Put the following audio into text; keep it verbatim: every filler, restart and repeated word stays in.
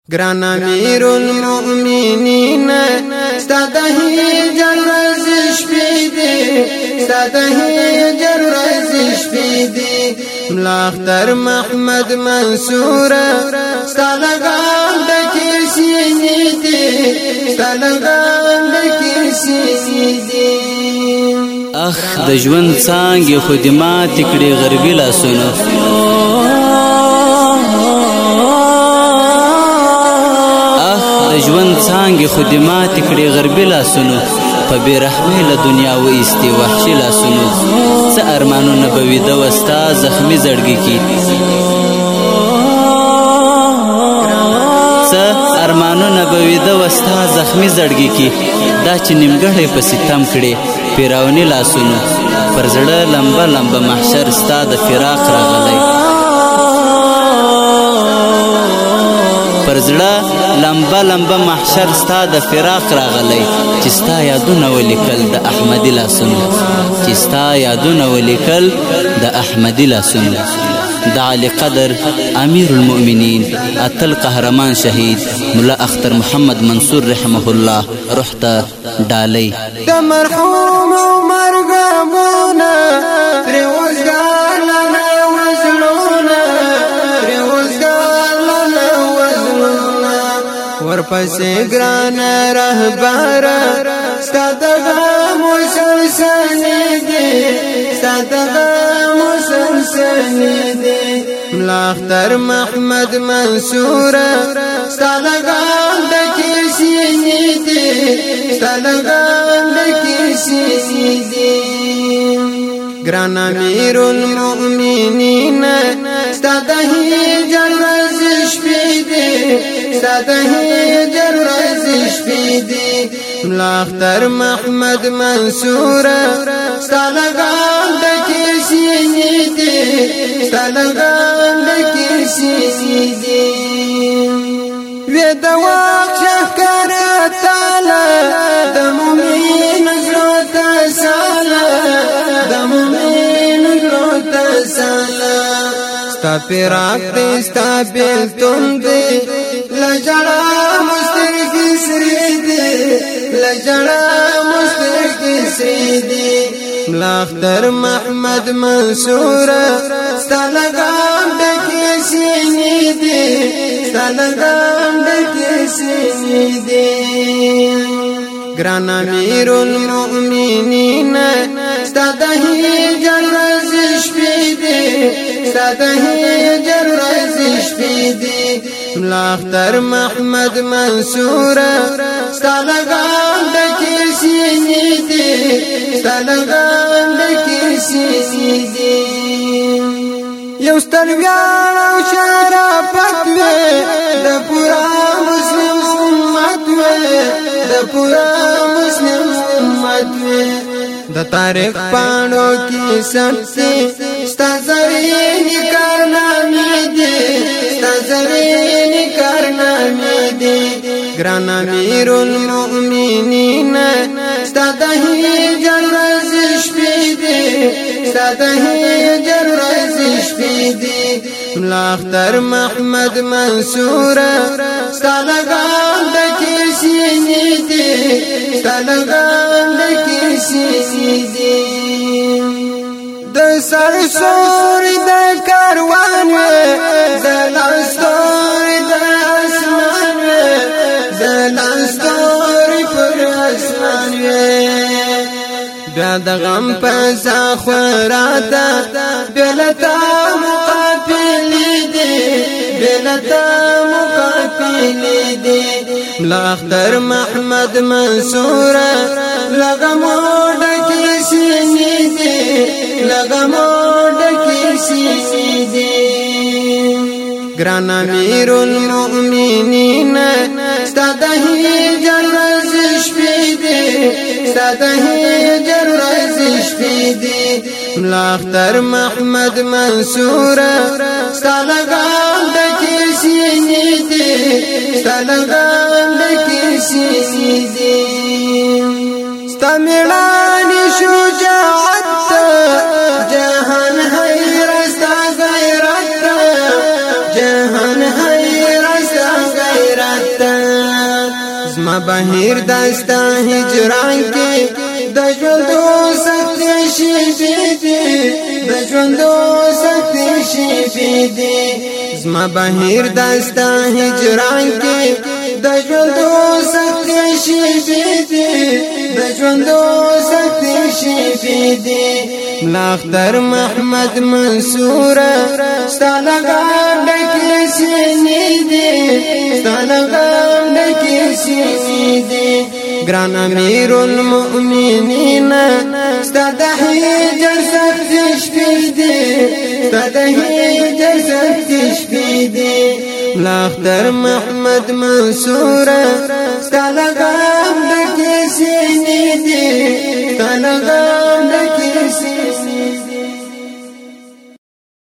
گران امیر المؤمنین ستاد هجر رزش پیدی ستاد هجر رزش پیدی ملاختر محمد منصور ستالگان دکی سینیدی ستالگان دکی سینیدی اخ د ژوند څانګې خدمات کړي غربي لاسونو اخ د ژوند څانګې خدمات کړي غربي لاسونو په بیرحمۍ له دنیا وایستې وحشي لاسونو څه ارمانونه به ویده وستا زخمي زړګي کې څه ارمانونه به ویده وستا زخمي زړګي کې دا چې نیمګړی په ستم کړي پیراونی لاسونو پر زړه لمبه لمبه محشر ستا د فراق راغلی پر زړه لمبه لمبه محشر ستا د فراق راغلی چې ستا یادونه ولیکل د احمدي لاسونو چې ستا یادونه ولیکل د احمدي لاسونو د علی قدر امیر المؤمنین اتل قهرمان شهید ملا اختر محمد منصور رحمه الله روح ته ډالۍ د مرحوم عمر غمونه ترې وزګار لاله وزلونه ترې وزګار لاله وزلونه ورپسې ګرانه رهبره ستا د غم وسلسلې دي ستا د غم وسلسلې دي ملاختر محمد منصور ستا لګان دکې سینې دي ستا لګان دکې سینې دي ګران امیر المؤمنین ستا د هجر رزش پیدي ستا د هجر رزش پیدي ملاختر محمد منصور ستا لګان دکې سینې دي ستا لګان دکې سینې دي وې د وخت شکر تعالی د مؤمن زړه ته ساله د مؤمن زړه ته ساله ستا فراق دې ستا بیلتون دې لجړه مسترګې سرې دې لجړه مسترګې سرې دې ملاختر محمد منصور ستا لګام دکې سینې دي ستا لګام دکې سینې دي ګران امیر المؤمنین ستا د هجر رزش پیدي ستا د هجر رزش پیدي ملاختر محمد منصور ستا لګام دکې سینې دي ستا لګام دکې سینې دي یو ستر ویاړ او شرافت وې د پورا مسلم امت وې د پورا مسلم امت وې د تاریخ پاڼو کې سټي ستا زرینې کارنامې دي ستا زرینې کارنامې دي ګران امیر المؤمنین ستا د هجر رزش پیدي ستا د هجر رزش پیدي ملاختر محمد منصور ستا لګام دکې سینې دي ستا لګام دکې سینې دي د سر سوري د کاروان وې د لاستوري د اسمان وې د لاستوري پر اسمان وې بیا د غم په ساخوراته بلتا مقابلې دي بلتا مقابلې دي ملاختر محمد منصور لغمو ډکې سینې دي لغمو ډکې سینې دي ګران امیر المؤمنین ستا د هجر رزش پیدي ستا د هجر رزش پیدي ملاختر محمد منصور ستا لګام دکې سینې دي ستا لګام دکې سینې دي ستا میړانې شجاعت جهان حیرت ستا غیرت جهان حیرت ستا غیرت زما بهیر داستا هجران کې د ژوندو سختې شېبې دي د ژوندو سختې شېبې دي زما بهیر داستا هجران کې د ژوندو سختې شېبې دي د ژوندو سختې شېبې دي ملاختر محمد منصور ستا له غم ډکې سینې دي ستا له غم ډکې سینې دي ګران امیر المؤمنین ستا د هجر سختې شپې دي ستا د هجر سختې شپې دي ملاختر محمد منصور ستا له غم ډکې سینې دي ستا له غم